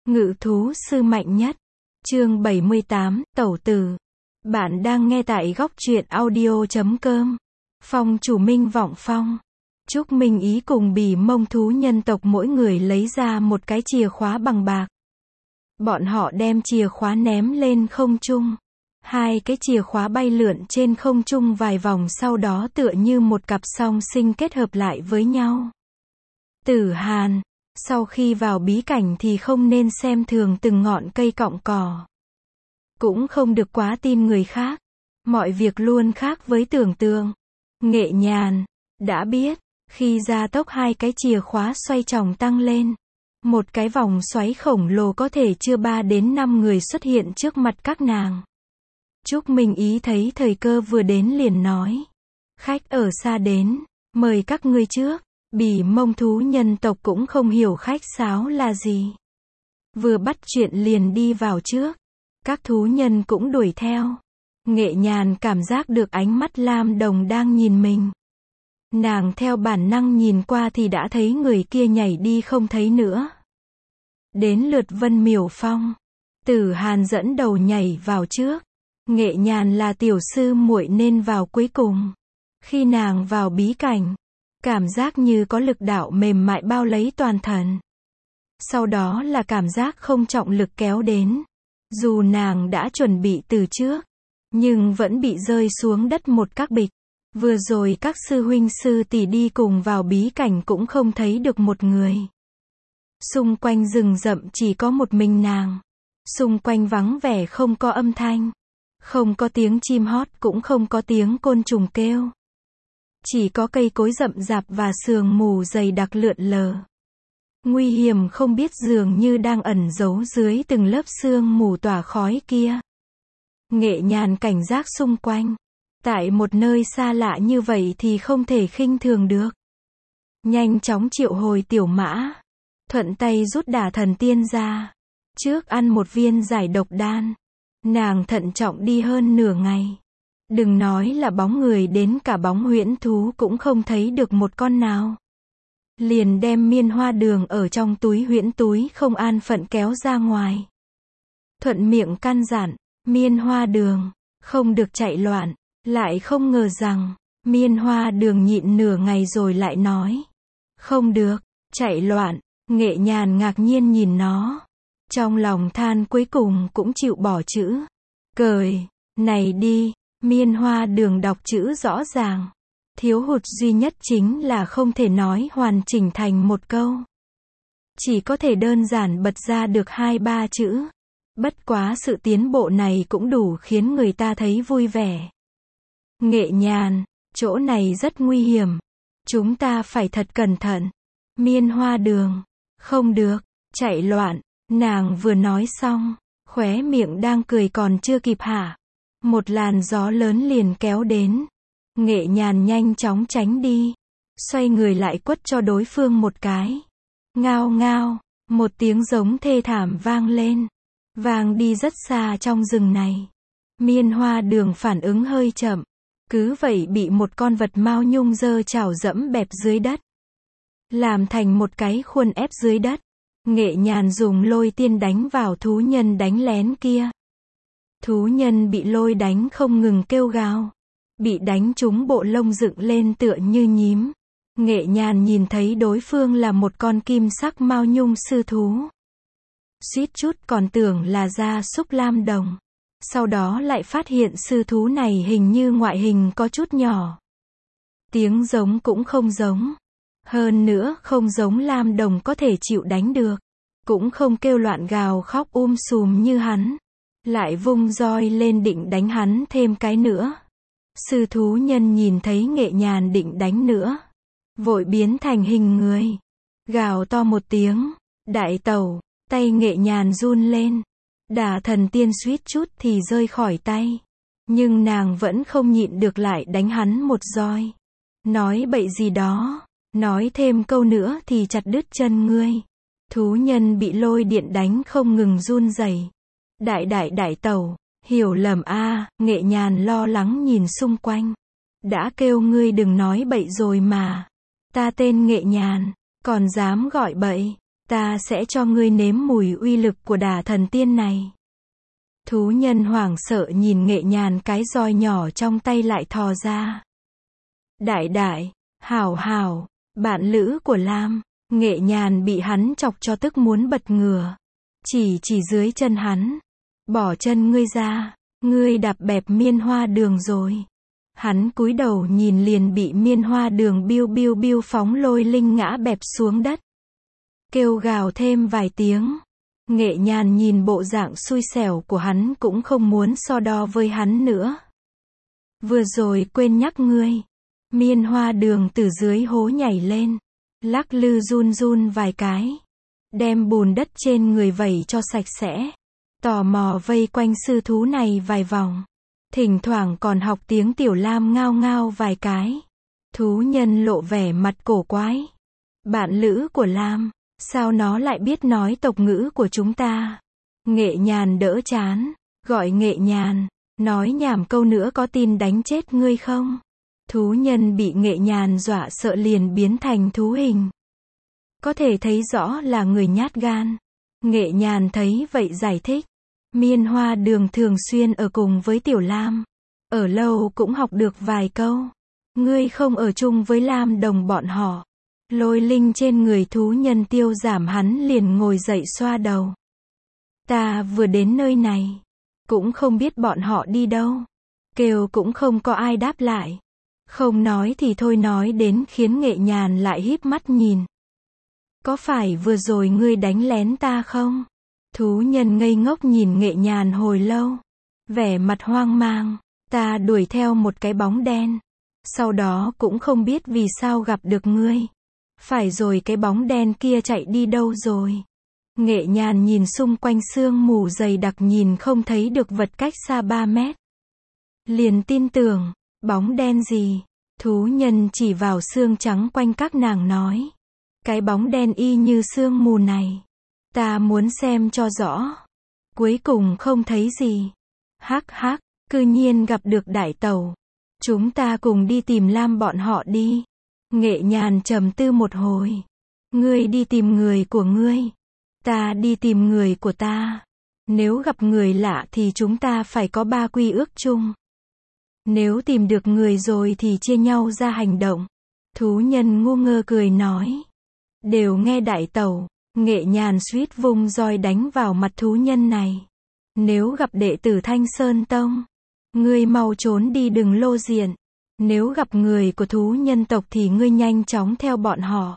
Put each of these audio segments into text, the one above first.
Ngự thú sư mạnh nhất. Chương 78, Tẩu Tử. Bạn đang nghe tại góc truyện audio.com. Phong chủ Minh Vọng Phong. Trúc Minh Ý cùng Bỉ Mông thú nhân tộc mỗi người lấy ra một cái chìa khóa bằng bạc. Bọn họ đem chìa khóa ném lên không trung. Hai cái chìa khóa bay lượn trên không trung vài vòng, sau đó tựa như một cặp song sinh kết hợp lại với nhau. Tử Hàn, sau khi vào bí cảnh thì không nên xem thường từng ngọn cây cọng cỏ. Cũng không được quá tin người khác. Mọi việc luôn khác với tưởng tượng. Nghệ Nhàn, đã biết, khi gia tốc hai cái chìa khóa xoay tròn tăng lên. Một cái vòng xoáy khổng lồ có thể chứa 3 đến 5 người xuất hiện trước mặt các nàng. Trúc Minh Ý thấy thời cơ vừa đến liền nói. Khách ở xa đến, mời các ngươi trước. Bỉ Mông thú nhân tộc cũng không hiểu khách sáo là gì. Vừa bắt chuyện liền đi vào trước. Các thú nhân cũng đuổi theo. Nghệ Nhàn cảm giác được ánh mắt lam đồng đang nhìn mình. Nàng theo bản năng nhìn qua thì đã thấy người kia nhảy đi không thấy nữa. Đến lượt Vân Miểu Phong. Tử Hàn dẫn đầu nhảy vào trước. Nghệ Nhàn là tiểu sư muội nên vào cuối cùng. Khi nàng vào bí cảnh, cảm giác như có lực đạo mềm mại bao lấy toàn thân. Sau đó là cảm giác không trọng lực kéo đến. Dù nàng đã chuẩn bị từ trước, nhưng vẫn bị rơi xuống đất một các bịch. Vừa rồi các sư huynh sư tỷ đi cùng vào bí cảnh cũng không thấy được một người. Xung quanh rừng rậm chỉ có một mình nàng. Xung quanh vắng vẻ, không có âm thanh. Không có tiếng chim hót, cũng không có tiếng côn trùng kêu. Chỉ có cây cối rậm rạp và sương mù dày đặc lượn lờ. Nguy hiểm không biết dường như đang ẩn giấu dưới từng lớp sương mù tỏa khói kia. Nghệ Nhàn cảnh giác xung quanh. Tại một nơi xa lạ như vậy thì không thể khinh thường được. Nhanh chóng triệu hồi tiểu mã. Thuận tay rút đả thần tiên ra. Trước ăn một viên giải độc đan. Nàng thận trọng đi hơn nửa ngày. Đừng nói là bóng người, đến cả bóng huyễn thú cũng không thấy được một con nào. Liền đem miên hoa đường ở trong túi huyễn túi không an phận kéo ra ngoài. Thuận miệng căn dặn, miên hoa đường, không được chạy loạn. Lại không ngờ rằng, miên hoa đường nhịn nửa ngày rồi lại nói. Không được, chạy loạn. Nghệ Nhàn ngạc nhiên nhìn nó. Trong lòng than cuối cùng cũng chịu bỏ chữ. Cười, này đi. Miên hoa đường đọc chữ rõ ràng. Thiếu hụt duy nhất chính là không thể nói hoàn chỉnh thành một câu. Chỉ có thể đơn giản bật ra được 2-3 chữ. Bất quá sự tiến bộ này cũng đủ khiến người ta thấy vui vẻ. Nghệ Nhàn, chỗ này rất nguy hiểm. Chúng ta phải thật cẩn thận. Miên hoa đường, không được, chạy loạn. Nàng vừa nói xong, khóe miệng đang cười còn chưa kịp hả. Một làn gió lớn liền kéo đến. Nghệ Nhàn nhanh chóng tránh đi. Xoay người lại quất cho đối phương một cái. Ngao ngao, một tiếng giống thê thảm vang lên. Vang đi rất xa trong rừng này. Miên hoa đường phản ứng hơi chậm. Cứ vậy bị một con vật mao nhung giơ chảo dẫm bẹp dưới đất. Làm thành một cái khuôn ép dưới đất. Nghệ Nhàn dùng lôi tiên đánh vào thú nhân đánh lén kia. Thú nhân bị lôi đánh không ngừng kêu gào. Bị đánh trúng bộ lông dựng lên tựa như nhím. Nghệ Nhàn nhìn thấy đối phương là một con kim sắc mao nhung sư thú. Suýt chút còn tưởng là gia súc lam đồng. Sau đó lại phát hiện sư thú này hình như ngoại hình có chút nhỏ. Tiếng giống cũng không giống. Hơn nữa không giống lam đồng có thể chịu đánh được. Cũng không kêu loạn gào khóc sùm như hắn. Lại vung roi lên định đánh hắn thêm cái nữa. Sư thú nhân nhìn thấy Nghệ Nhàn định đánh nữa. Vội biến thành hình người. Gào to một tiếng. Đại tẩu, tay Nghệ Nhàn run lên. Đả thần tiên suýt chút thì rơi khỏi tay. Nhưng nàng vẫn không nhịn được lại đánh hắn một roi. Nói bậy gì đó. Nói thêm câu nữa thì chặt đứt chân ngươi. Thú nhân bị lôi điện đánh không ngừng run rẩy. Đại tẩu, hiểu lầm a. Nghệ Nhàn lo lắng nhìn xung quanh. Đã kêu ngươi đừng nói bậy rồi mà. Ta tên Nghệ Nhàn, còn dám gọi bậy. Ta sẽ cho ngươi nếm mùi uy lực của đả thần tiên này. Thú nhân hoảng sợ nhìn Nghệ Nhàn, cái roi nhỏ trong tay lại thò ra. Đại đại, hảo hảo, bạn lữ của Lam. Nghệ Nhàn bị hắn chọc cho tức muốn bật ngửa. Chỉ dưới chân hắn. Bỏ chân ngươi ra, ngươi đạp bẹp miên hoa đường rồi. Hắn cúi đầu nhìn liền bị miên hoa đường biu biu biu phóng lôi linh ngã bẹp xuống đất. Kêu gào thêm vài tiếng. Nghệ Nhàn nhìn bộ dạng xui xẻo của hắn cũng không muốn so đo với hắn nữa. Vừa rồi quên nhắc ngươi. Miên hoa đường từ dưới hố nhảy lên. Lắc lư run run vài cái. Đem bùn đất trên người vẩy cho sạch sẽ. Tò mò vây quanh sư thú này vài vòng. Thỉnh thoảng còn học tiếng Tiểu Lam ngao ngao vài cái. Thú nhân lộ vẻ mặt cổ quái. Bạn lữ của Lam, sao nó lại biết nói tộc ngữ của chúng ta? Nghệ Nhàn đỡ chán, gọi Nghệ Nhàn, nói nhảm câu nữa có tin đánh chết ngươi không? Thú nhân bị Nghệ Nhàn dọa sợ liền biến thành thú hình. Có thể thấy rõ là người nhát gan. Nghệ Nhàn thấy vậy giải thích. Miên hoa đường thường xuyên ở cùng với Tiểu Lam. Ở lâu cũng học được vài câu. Ngươi không ở chung với Lam đồng bọn họ. Lôi linh trên người thú nhân tiêu giảm, hắn liền ngồi dậy xoa đầu. Ta vừa đến nơi này. Cũng không biết bọn họ đi đâu. Kêu cũng không có ai đáp lại. Không nói thì thôi, nói đến khiến Nghệ Nhàn lại híp mắt nhìn. Có phải vừa rồi ngươi đánh lén ta không? Thú nhân ngây ngốc nhìn Nghệ Nhàn hồi lâu. Vẻ mặt hoang mang. Ta đuổi theo một cái bóng đen. Sau đó cũng không biết vì sao gặp được ngươi. Phải rồi, cái bóng đen kia chạy đi đâu rồi? Nghệ Nhàn nhìn xung quanh sương mù dày đặc, nhìn không thấy được vật cách xa 3 mét. Liền tin tưởng. Bóng đen gì? Thú nhân chỉ vào xương trắng quanh các nàng nói. Cái bóng đen y như sương mù này. Ta muốn xem cho rõ. Cuối cùng không thấy gì. Hắc hắc, cư nhiên gặp được đại tẩu. Chúng ta cùng đi tìm Lam bọn họ đi. Nghệ Nhàn trầm tư một hồi. Ngươi đi tìm người của ngươi. Ta đi tìm người của ta. Nếu gặp người lạ thì chúng ta phải có 3 quy ước chung. Nếu tìm được người rồi thì chia nhau ra hành động. Thú nhân ngu ngơ cười nói. Đều nghe đại tẩu. Nghệ Nhàn suýt vung roi đánh vào mặt thú nhân này. Nếu gặp đệ tử Thanh Sơn Tông, ngươi mau trốn đi, đừng lô diện. Nếu gặp người của thú nhân tộc thì ngươi nhanh chóng theo bọn họ.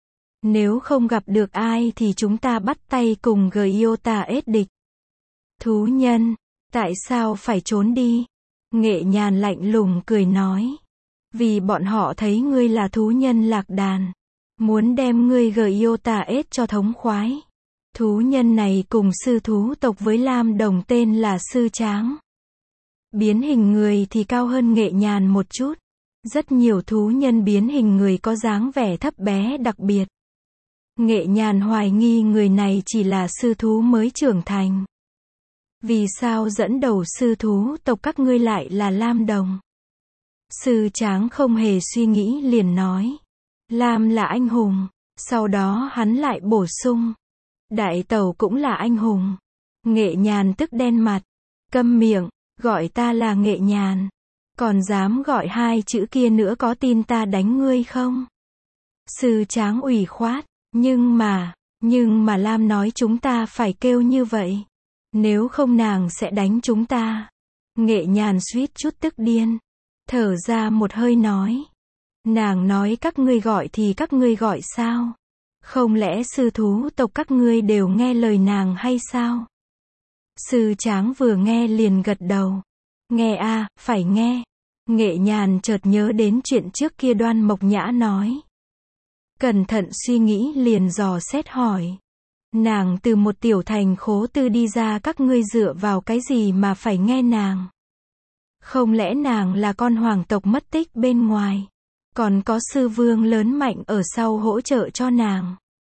Nếu không gặp được ai thì chúng ta bắt tay cùng Giota ết địch. Thú nhân, tại sao phải trốn đi? Nghệ Nhàn lạnh lùng cười nói. Vì bọn họ thấy ngươi là thú nhân lạc đàn. Muốn đem ngươi Giota ết cho thống khoái. Thú nhân này cùng sư thú tộc với Lam đồng tên là Sư Tráng. Biến hình người thì cao hơn Nghệ Nhàn một chút. Rất nhiều thú nhân biến hình người có dáng vẻ thấp bé đặc biệt. Nghệ Nhàn hoài nghi người này chỉ là sư thú mới trưởng thành. Vì sao dẫn đầu sư thú tộc các ngươi lại là Lam đồng? Sư Tráng không hề suy nghĩ liền nói. Lam là anh hùng. Sau đó hắn lại bổ sung. Đại tẩu cũng là anh hùng. Nghệ Nhàn tức đen mặt. Câm miệng, gọi ta là Nghệ Nhàn. Còn dám gọi 2 chữ kia nữa, có tin ta đánh ngươi không? Sư Tráng ủy khoát. Nhưng mà Lam nói chúng ta phải kêu như vậy. Nếu không nàng sẽ đánh chúng ta. Nghệ Nhàn suýt chút tức điên. Thở ra một hơi nói. Nàng nói các ngươi gọi thì các ngươi gọi sao? Không lẽ sư thú tộc các ngươi đều nghe lời nàng hay sao? Sư Tráng vừa nghe liền gật đầu. Nghe a, phải nghe. Nghệ Nhàn chợt nhớ đến chuyện trước kia Đoan Mộc Nhã nói. Cẩn thận suy nghĩ liền dò xét hỏi. Nàng từ một tiểu thành khố tư đi ra, các ngươi dựa vào cái gì mà phải nghe nàng? Không lẽ nàng là con hoàng tộc mất tích bên ngoài? Còn có sư vương lớn mạnh ở sau hỗ trợ cho nàng.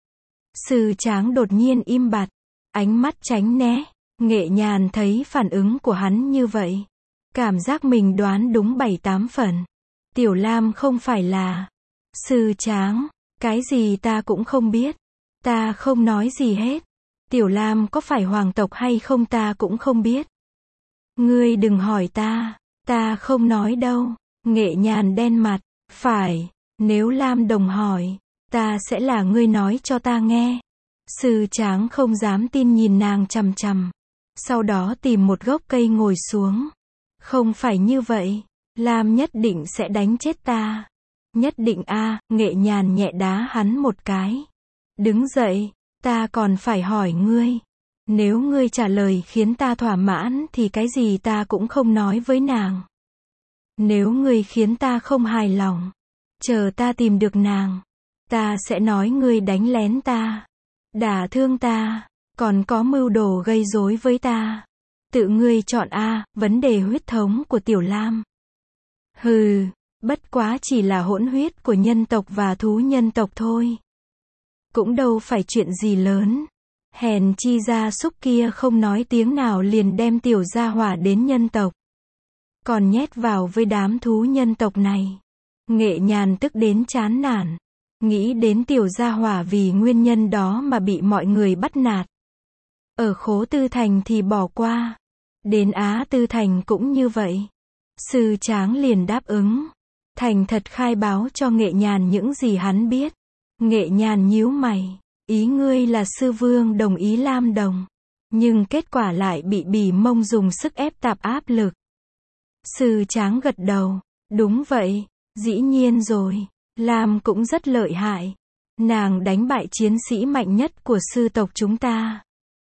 Sư Tráng đột nhiên im bặt. Ánh mắt tránh né. Nghệ Nhàn thấy phản ứng của hắn như vậy. Cảm giác mình đoán đúng 7-8 phần. Tiểu Lam không phải là... Sư Tráng, cái gì ta cũng không biết. Ta không nói gì hết. Tiểu Lam có phải hoàng tộc hay không ta cũng không biết. Ngươi đừng hỏi ta không nói đâu. Nghệ Nhàn đen mặt, phải, nếu Lam Đồng hỏi, ta sẽ là ngươi nói cho ta nghe. Sư Tráng không dám tin nhìn nàng chằm chằm. Sau đó tìm một gốc cây ngồi xuống. Không phải như vậy, Lam nhất định sẽ đánh chết ta. Nhất định a, Nghệ Nhàn nhẹ đá hắn một cái. Đứng dậy, ta còn phải hỏi ngươi. Nếu ngươi trả lời khiến ta thỏa mãn thì cái gì ta cũng không nói với nàng. Nếu ngươi khiến ta không hài lòng, chờ ta tìm được nàng, ta sẽ nói ngươi đánh lén ta, đả thương ta, còn có mưu đồ gây rối với ta. Tự ngươi chọn a, vấn đề huyết thống của Tiểu Lam. Hừ, bất quá chỉ là hỗn huyết của nhân tộc và thú nhân tộc thôi. Cũng đâu phải chuyện gì lớn. Hèn chi gia súc kia không nói tiếng nào liền đem tiểu gia hỏa đến nhân tộc. Còn nhét vào với đám thú nhân tộc này. Nghệ Nhàn tức đến chán nản. Nghĩ đến tiểu gia hỏa vì nguyên nhân đó mà bị mọi người bắt nạt. Ở Khố Tư Thành thì bỏ qua. Đến Á Tư Thành cũng như vậy. Sư Tráng liền đáp ứng. Thành thật khai báo cho Nghệ Nhàn những gì hắn biết. Nghệ Nhàn nhíu mày. Ý ngươi là sư vương đồng ý Lam Đồng. Nhưng kết quả lại bị Bỉ Mông dùng sức ép tạp áp lực. Sư Tráng gật đầu. Đúng vậy, dĩ nhiên rồi. Lam cũng rất lợi hại. Nàng đánh bại chiến sĩ mạnh nhất của sư tộc chúng ta.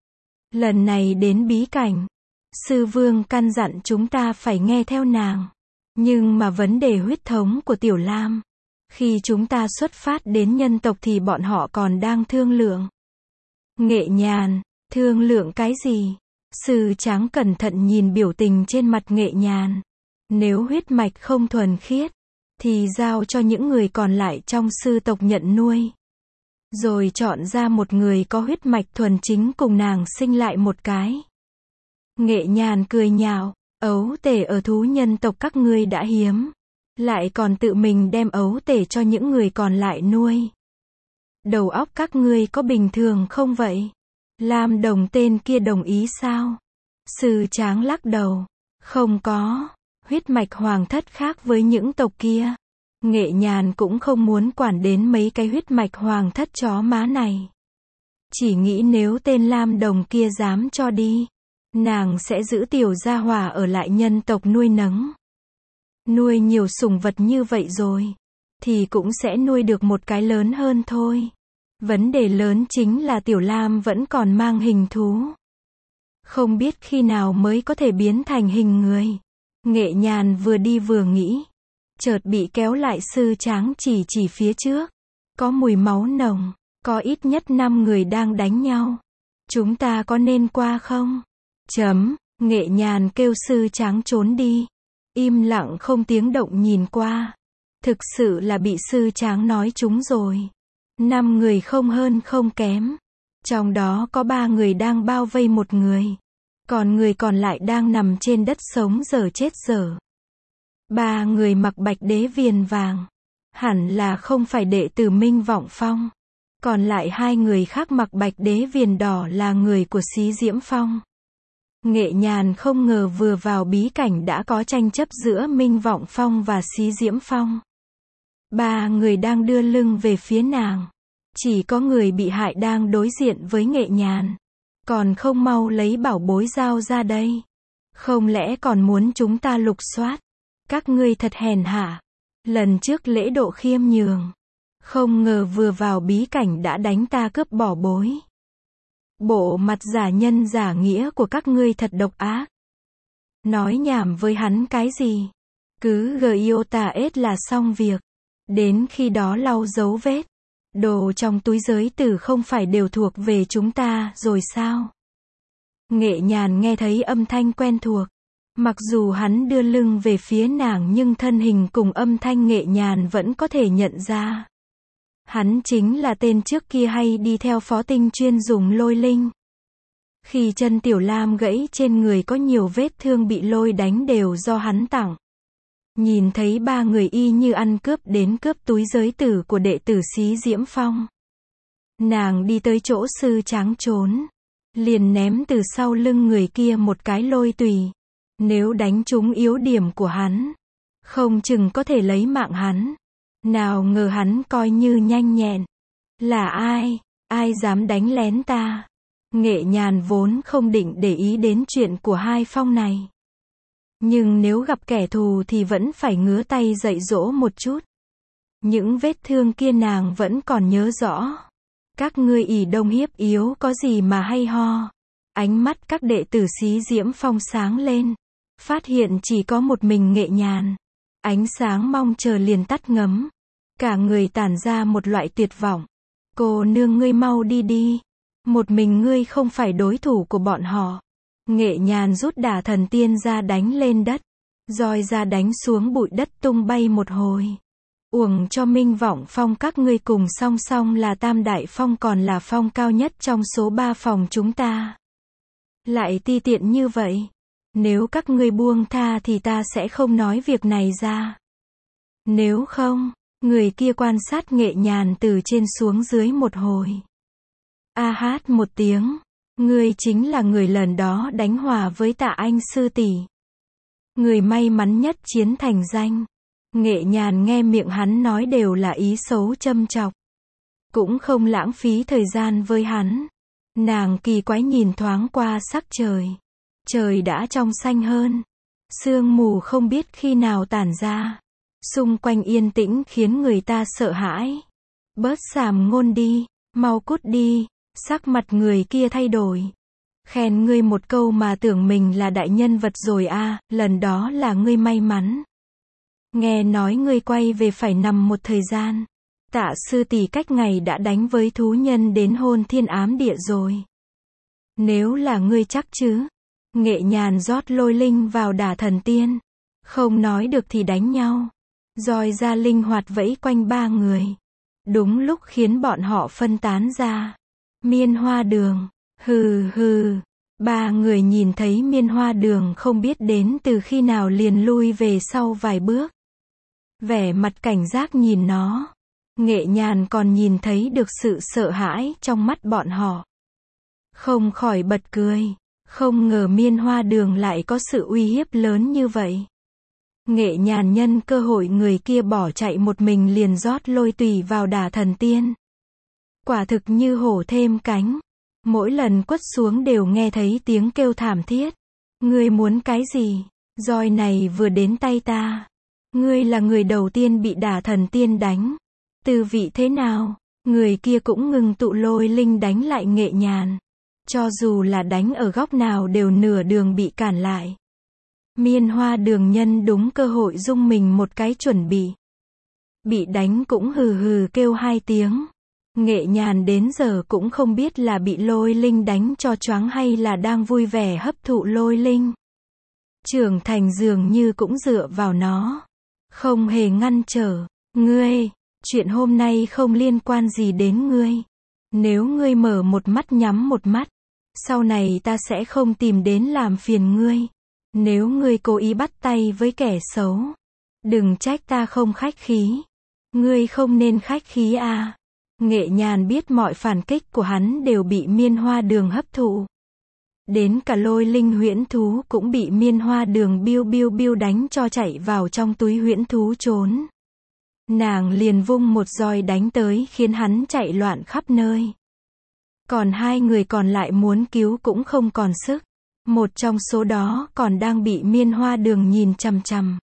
Lần này đến bí cảnh, sư vương căn dặn chúng ta phải nghe theo nàng. Nhưng mà vấn đề huyết thống của Tiểu Lam, khi chúng ta xuất phát đến nhân tộc thì bọn họ còn đang thương lượng. Nghệ Nhàn, thương lượng cái gì? Sư Tráng cẩn thận nhìn biểu tình trên mặt Nghệ Nhàn. Nếu huyết mạch không thuần khiết, thì giao cho những người còn lại trong sư tộc nhận nuôi. Rồi chọn ra một người có huyết mạch thuần chính cùng nàng sinh lại một cái. Nghệ Nhàn cười nhạo, ấu tể ở thú nhân tộc các ngươi đã hiếm. Lại còn tự mình đem ấu tể cho những người còn lại nuôi. Đầu óc các ngươi có bình thường không vậy? Lam Đồng tên kia đồng ý sao? Sư Tráng lắc đầu. Không có. Huyết mạch hoàng thất khác với những tộc kia. Nghệ Nhàn cũng không muốn quản đến mấy cái huyết mạch hoàng thất chó má này. Chỉ nghĩ nếu tên Lam Đồng kia dám cho đi, nàng sẽ giữ tiểu gia hỏa ở lại nhân tộc nuôi nấng. Nuôi nhiều sủng vật như vậy rồi, thì cũng sẽ nuôi được một cái lớn hơn thôi. Vấn đề lớn chính là Tiểu Lam vẫn còn mang hình thú. Không biết khi nào mới có thể biến thành hình người. Nghệ Nhàn vừa đi vừa nghĩ. Chợt bị kéo lại sư Tráng chỉ phía trước. Có mùi máu nồng. Có ít nhất 5 người đang đánh nhau. Chúng ta có nên qua không? Nghệ Nhàn kêu sư Tráng trốn đi. Im lặng không tiếng động nhìn qua. Thực sự là bị sư Tráng nói trúng rồi. 5 người không hơn không kém. Trong đó có 3 người đang bao vây một người. Còn người còn lại đang nằm trên đất sống dở chết dở. 3 người mặc bạch đế viền vàng. Hẳn là không phải đệ tử Minh Vọng Phong. Còn lại 2 người khác mặc bạch đế viền đỏ là người của Xí Diễm Phong. Nghệ Nhàn không ngờ vừa vào bí cảnh đã có tranh chấp giữa Minh Vọng Phong và Xí Diễm Phong. 3 người đang đưa lưng về phía nàng. Chỉ có người bị hại đang đối diện với Nghệ Nhàn. Còn không mau lấy bảo bối giao ra đây. Không lẽ còn muốn chúng ta lục soát? Các ngươi thật hèn hạ. Lần trước lễ độ khiêm nhường. Không ngờ vừa vào bí cảnh đã đánh ta cướp bảo bối. Bộ mặt giả nhân giả nghĩa của các ngươi thật độc ác. Nói nhảm với hắn cái gì? Cứ Giota-S là xong việc. Đến khi đó lau dấu vết. Đồ trong túi giới tử không phải đều thuộc về chúng ta rồi sao? Nghệ Nhàn nghe thấy âm thanh quen thuộc. Mặc dù hắn đưa lưng về phía nàng nhưng thân hình cùng âm thanh Nghệ Nhàn vẫn có thể nhận ra. Hắn chính là tên trước kia hay đi theo Phó Tinh chuyên dùng lôi linh. Khi chân Tiểu Lam gãy trên người có nhiều vết thương bị lôi đánh đều do hắn tặng. Nhìn thấy 3 người y như ăn cướp đến cướp túi giới tử của đệ tử Xí Diễm Phong. Nàng đi tới chỗ sư tráng trốn. Liền ném từ sau lưng người kia một cái lôi tùy. Nếu đánh trúng yếu điểm của hắn, không chừng có thể lấy mạng hắn. Nào ngờ hắn coi như nhanh nhẹn. Là ai? Ai dám đánh lén ta? Nghệ Nhàn vốn không định để ý đến chuyện của hai phong này. Nhưng nếu gặp kẻ thù thì vẫn phải ngứa tay dạy dỗ một chút. Những vết thương kia nàng vẫn còn nhớ rõ. Các ngươi ỷ đông hiếp yếu có gì mà hay ho. Ánh mắt các đệ tử Xí Diễm Phong sáng lên. Phát hiện chỉ có một mình Nghệ Nhàn. Ánh sáng mong chờ liền tắt ngấm. Cả người tản ra một loại tuyệt vọng. Cô nương ngươi mau đi đi. Một mình ngươi không phải đối thủ của bọn họ. Nghệ Nhàn rút Đả Thần Tiên ra đánh lên đất. Roi ra đánh xuống bụi đất tung bay một hồi. Uổng cho Minh Vọng Phong các ngươi cùng song song là Tam Đại Phong còn là phong cao nhất trong số 3 phòng chúng ta. Lại ti tiện như vậy. Nếu các ngươi buông tha thì ta sẽ không nói việc này ra. Nếu không, người kia quan sát Nghệ Nhàn từ trên xuống dưới một hồi. A hát một tiếng. Ngươi chính là người lần đó đánh hòa với Tạ Anh sư tỷ. Người may mắn nhất chiến thành danh. Nghệ Nhàn nghe miệng hắn nói đều là ý xấu châm chọc. Cũng không lãng phí thời gian với hắn. Nàng kỳ quái nhìn thoáng qua sắc trời. Trời đã trong xanh hơn. Sương mù không biết khi nào tản ra. Xung quanh yên tĩnh khiến người ta sợ hãi. Bớt sàm ngôn đi, mau cút đi. Sắc mặt người kia thay đổi. Khen ngươi một câu mà tưởng mình là đại nhân vật rồi à, lần đó là ngươi may mắn. Nghe nói ngươi quay về phải nằm một thời gian. Tạ sư tỷ cách ngày đã đánh với thú nhân đến hôn thiên ám địa rồi. Nếu là ngươi chắc chứ? Nghệ Nhàn rót lôi linh vào Đả Thần Tiên. Không nói được thì đánh nhau. Roi ra linh hoạt vẫy quanh 3 người. Đúng lúc khiến bọn họ phân tán ra. Miên Hoa Đường. Hừ hừ. 3 người nhìn thấy Miên Hoa Đường không biết đến từ khi nào liền lui về sau vài bước. Vẻ mặt cảnh giác nhìn nó. Nghệ Nhàn còn nhìn thấy được sự sợ hãi trong mắt bọn họ. Không khỏi bật cười. Không ngờ Miên Hoa Đường lại có sự uy hiếp lớn như vậy. Nghệ Nhàn nhân cơ hội người kia bỏ chạy một mình liền rót lôi tùy vào Đả Thần Tiên. Quả thực như hổ thêm cánh. Mỗi lần quất xuống đều nghe thấy tiếng kêu thảm thiết. Ngươi muốn cái gì? Roi này vừa đến tay ta. Ngươi là người đầu tiên bị Đả Thần Tiên đánh. Tư vị thế nào? Người kia cũng ngừng tụ lôi linh đánh lại Nghệ Nhàn. Cho dù là đánh ở góc nào đều nửa đường bị cản lại. Miên Hoa Đường nhân đúng cơ hội rung mình một cái chuẩn bị. Bị đánh cũng hừ hừ kêu 2 tiếng. Nghệ Nhàn đến giờ cũng không biết là bị lôi linh đánh cho choáng hay là đang vui vẻ hấp thụ lôi linh. Trưởng thành dường như cũng dựa vào nó. Không hề ngăn trở. Ngươi, chuyện hôm nay không liên quan gì đến ngươi. Nếu ngươi mở một mắt nhắm một mắt, sau này ta sẽ không tìm đến làm phiền ngươi. Nếu ngươi cố ý bắt tay với kẻ xấu, đừng trách ta không khách khí. Ngươi không nên khách khí à. Nghệ Nhàn biết mọi phản kích của hắn đều bị Miên Hoa Đường hấp thụ. Đến cả lôi linh huyễn thú cũng bị Miên Hoa Đường biu biu biu đánh cho chạy vào trong túi huyễn thú trốn. Nàng liền vung một roi đánh tới khiến hắn chạy loạn khắp nơi. Còn 2 người còn lại muốn cứu cũng không còn sức. Một trong số đó còn đang bị Miên Hoa Đường nhìn chằm chằm.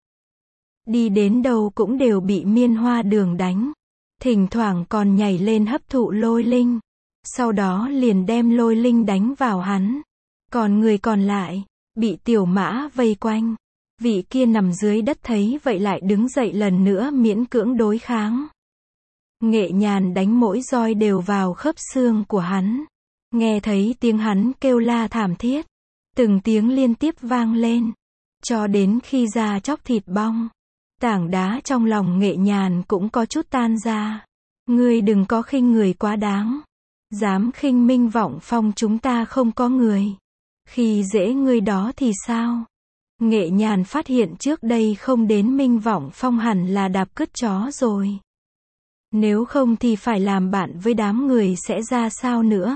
Đi đến đâu cũng đều bị Miên Hoa Đường đánh. Thỉnh thoảng còn nhảy lên hấp thụ lôi linh. Sau đó liền đem lôi linh đánh vào hắn. Còn người còn lại, bị tiểu mã vây quanh. Vị kia nằm dưới đất thấy vậy lại đứng dậy lần nữa miễn cưỡng đối kháng. Nghệ Nhàn đánh mỗi roi đều vào khớp xương của hắn. Nghe thấy tiếng hắn kêu la thảm thiết. Từng tiếng liên tiếp vang lên. Cho đến khi da chóc thịt bong. Tảng đá trong lòng Nghệ Nhàn cũng có chút tan ra. Ngươi đừng có khinh người quá đáng. Dám khinh Minh Vọng Phong chúng ta không có người. Khi dễ ngươi đó thì sao? Nghệ Nhàn phát hiện trước đây không đến Minh Vọng Phong hẳn là đạp cứt chó rồi. Nếu không thì phải làm bạn với đám người sẽ ra sao nữa?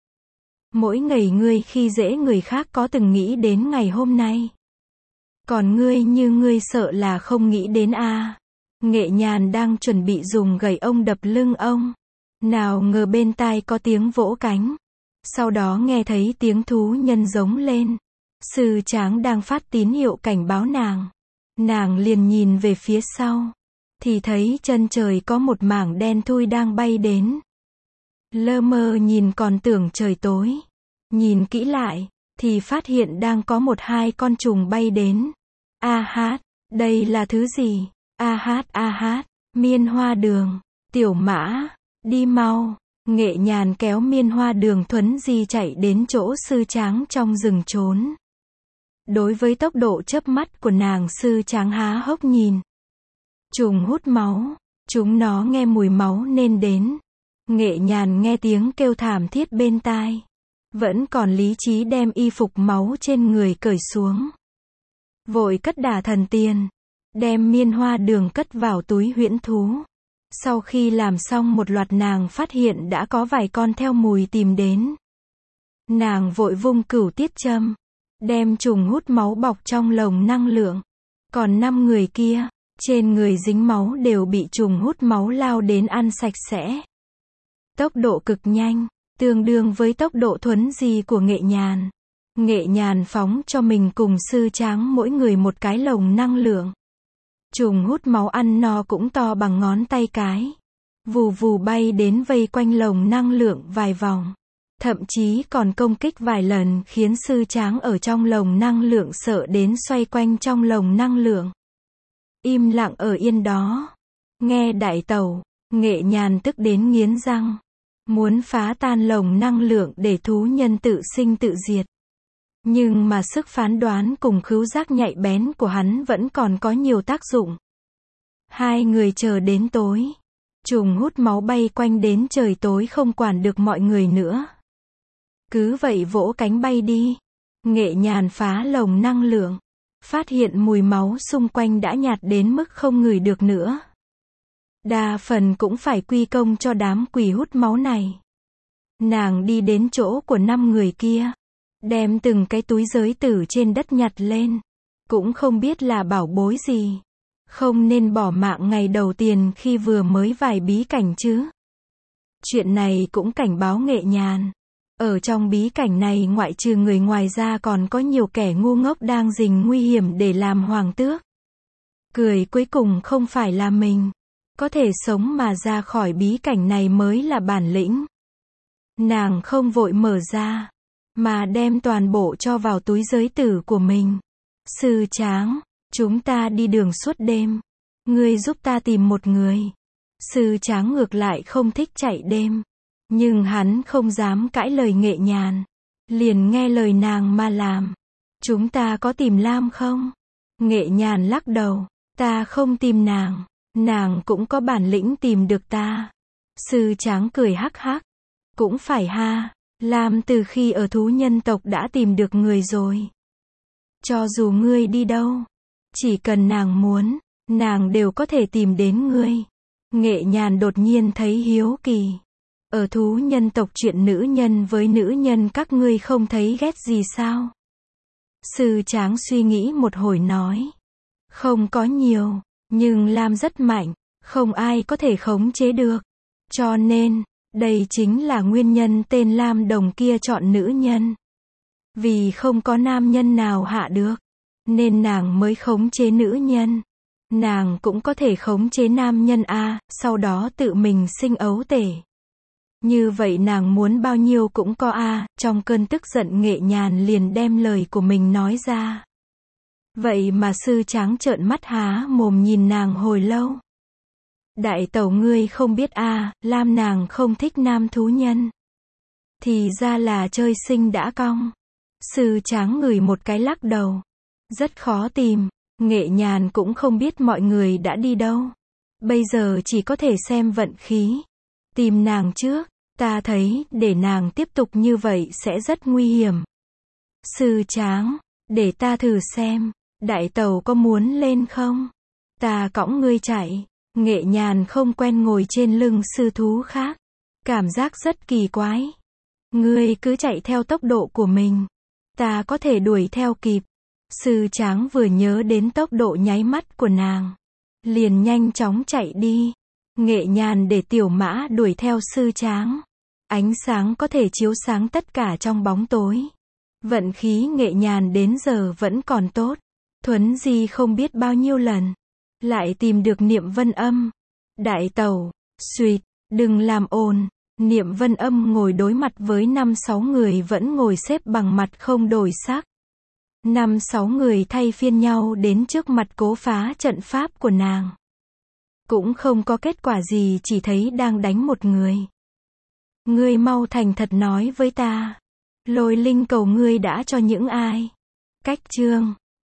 Mỗi ngày ngươi khi dễ người khác có từng nghĩ đến ngày hôm nay? Còn ngươi như ngươi sợ là không nghĩ đến a. Nghệ Nhàn đang chuẩn bị dùng gậy ông đập lưng ông. Nào ngờ bên tai có tiếng vỗ cánh. Sau đó nghe thấy tiếng thú nhân giống lên. Sư Tráng đang phát tín hiệu cảnh báo nàng. Nàng liền nhìn về phía sau. Thì thấy chân trời có một mảng đen thui đang bay đến. Lơ mơ nhìn còn tưởng trời tối. Nhìn kỹ lại, thì phát hiện đang có một hai con trùng bay đến. A hát, đây là thứ gì? A hát, Miên Hoa Đường, Tiểu Mã, đi mau. Nghệ Nhàn kéo Miên Hoa Đường thuấn di chạy đến chỗ Sư Tráng trong rừng trốn. Đối với tốc độ chớp mắt của nàng, Sư Tráng há hốc nhìn. Trùng hút máu, chúng nó nghe mùi máu nên đến. Nghệ Nhàn nghe tiếng kêu thảm thiết bên tai. Vẫn còn lý trí đem y phục máu trên người cởi xuống. Vội cất đả thần tiền. Đem Miên Hoa Đường cất vào túi huyễn thú. Sau khi làm xong một loạt nàng phát hiện đã có vài con theo mùi tìm đến. Nàng vội vung cửu tiết châm. Đem trùng hút máu bọc trong lồng năng lượng. Còn 5 người kia, trên người dính máu đều bị trùng hút máu lao đến ăn sạch sẽ. Tốc độ cực nhanh, tương đương với tốc độ thuấn di của Nghệ Nhàn. Nghệ Nhàn phóng cho mình cùng Sư Tráng mỗi người một cái lồng năng lượng. Trùng hút máu ăn no cũng to bằng ngón tay cái. Vù vù bay đến vây quanh lồng năng lượng vài vòng. Thậm chí còn công kích vài lần khiến Sư Tráng ở trong lồng năng lượng sợ đến xoay quanh trong lồng năng lượng. Im lặng ở yên đó. Nghe đại tẩu, Nghệ Nhàn tức đến nghiến răng. Muốn phá tan lồng năng lượng để thú nhân tự sinh tự diệt. Nhưng mà sức phán đoán cùng khứu giác nhạy bén của hắn vẫn còn có nhiều tác dụng. Hai người chờ đến tối. Trùng hút máu bay quanh đến trời tối không quản được mọi người nữa. Cứ vậy vỗ cánh bay đi. Nghệ Nhàn phá lồng năng lượng. Phát hiện mùi máu xung quanh đã nhạt đến mức không ngửi được nữa. Đa phần cũng phải quy công cho đám quỷ hút máu này. Nàng đi đến chỗ của 5 người kia. Đem từng cái túi giới tử trên đất nhặt lên. Cũng không biết là bảo bối gì. Không nên bỏ mạng ngày đầu tiên khi vừa mới vài bí cảnh chứ. Chuyện này cũng cảnh báo Nghệ Nhàn. Ở trong bí cảnh này ngoại trừ người ngoài ra còn có nhiều kẻ ngu ngốc đang rình nguy hiểm để làm hoàng tước. Cười cuối cùng không phải là mình. Có thể sống mà ra khỏi bí cảnh này mới là bản lĩnh. Nàng không vội mở ra. Mà đem toàn bộ cho vào túi giới tử của mình. Sư Tráng, chúng ta đi đường suốt đêm. Ngươi giúp ta tìm một người. Sư Tráng ngược lại không thích chạy đêm. Nhưng hắn không dám cãi lời Nghệ Nhàn. Liền nghe lời nàng mà làm. Chúng ta có tìm Lam không? Nghệ Nhàn lắc đầu. Ta không tìm nàng. Nàng cũng có bản lĩnh tìm được ta. Sư Tráng cười hắc hắc. Cũng phải ha. Lam từ khi ở thú nhân tộc đã tìm được người rồi. Cho dù ngươi đi đâu, chỉ cần nàng muốn, nàng đều có thể tìm đến ngươi. Nghệ Nhàn đột nhiên thấy hiếu kỳ. Ở thú nhân tộc chuyện nữ nhân với nữ nhân các ngươi không thấy ghét gì sao? Sư Tráng suy nghĩ một hồi nói. Không có nhiều, nhưng Lam rất mạnh, không ai có thể khống chế được. Cho nên, đây chính là nguyên nhân tên Lam Đồng kia chọn nữ nhân. Vì không có nam nhân nào hạ được, nên nàng mới khống chế nữ nhân. Nàng cũng có thể khống chế nam nhân a, sau đó tự mình sinh ấu tể. Như vậy nàng muốn bao nhiêu cũng có a. Trong cơn tức giận Nghệ Nhàn liền đem lời của mình nói ra. Vậy mà Sư Tráng trợn mắt há mồm nhìn nàng hồi lâu. Đại tẩu ngươi không biết a, Lam nàng không thích nam thú nhân. Thì ra là chơi sinh đã cong. Sư Tráng ngửi một cái lắc đầu. Rất khó tìm. Nghệ Nhàn cũng không biết mọi người đã đi đâu. Bây giờ chỉ có thể xem vận khí. Tìm nàng trước. Ta thấy, để nàng tiếp tục như vậy sẽ rất nguy hiểm. Sư Tráng, để ta thử xem. Đại tẩu có muốn lên không? Ta cõng ngươi chạy. Nghệ Nhàn không quen ngồi trên lưng sư thú khác. Cảm giác rất kỳ quái. Ngươi cứ chạy theo tốc độ của mình. Ta có thể đuổi theo kịp. Sư Tráng vừa nhớ đến tốc độ nháy mắt của nàng. Liền nhanh chóng chạy đi. Nghệ Nhàn để tiểu mã đuổi theo sư Tráng. Ánh sáng có thể chiếu sáng tất cả trong bóng tối. Vận khí Nghệ Nhàn đến giờ vẫn còn tốt. Thuấn di không biết bao nhiêu lần. Lại tìm được Niệm Vân Âm. Đại tẩu, suýt, đừng làm ồn. Niệm Vân Âm ngồi đối mặt với 5-6 người vẫn ngồi xếp bằng mặt không đổi sắc. 5-6 người thay phiên nhau đến trước mặt cố phá trận pháp của nàng. Cũng không có kết quả gì, chỉ thấy đang đánh một người. Ngươi mau thành thật nói với ta. Lôi linh cầu ngươi đã cho những ai? Cách chương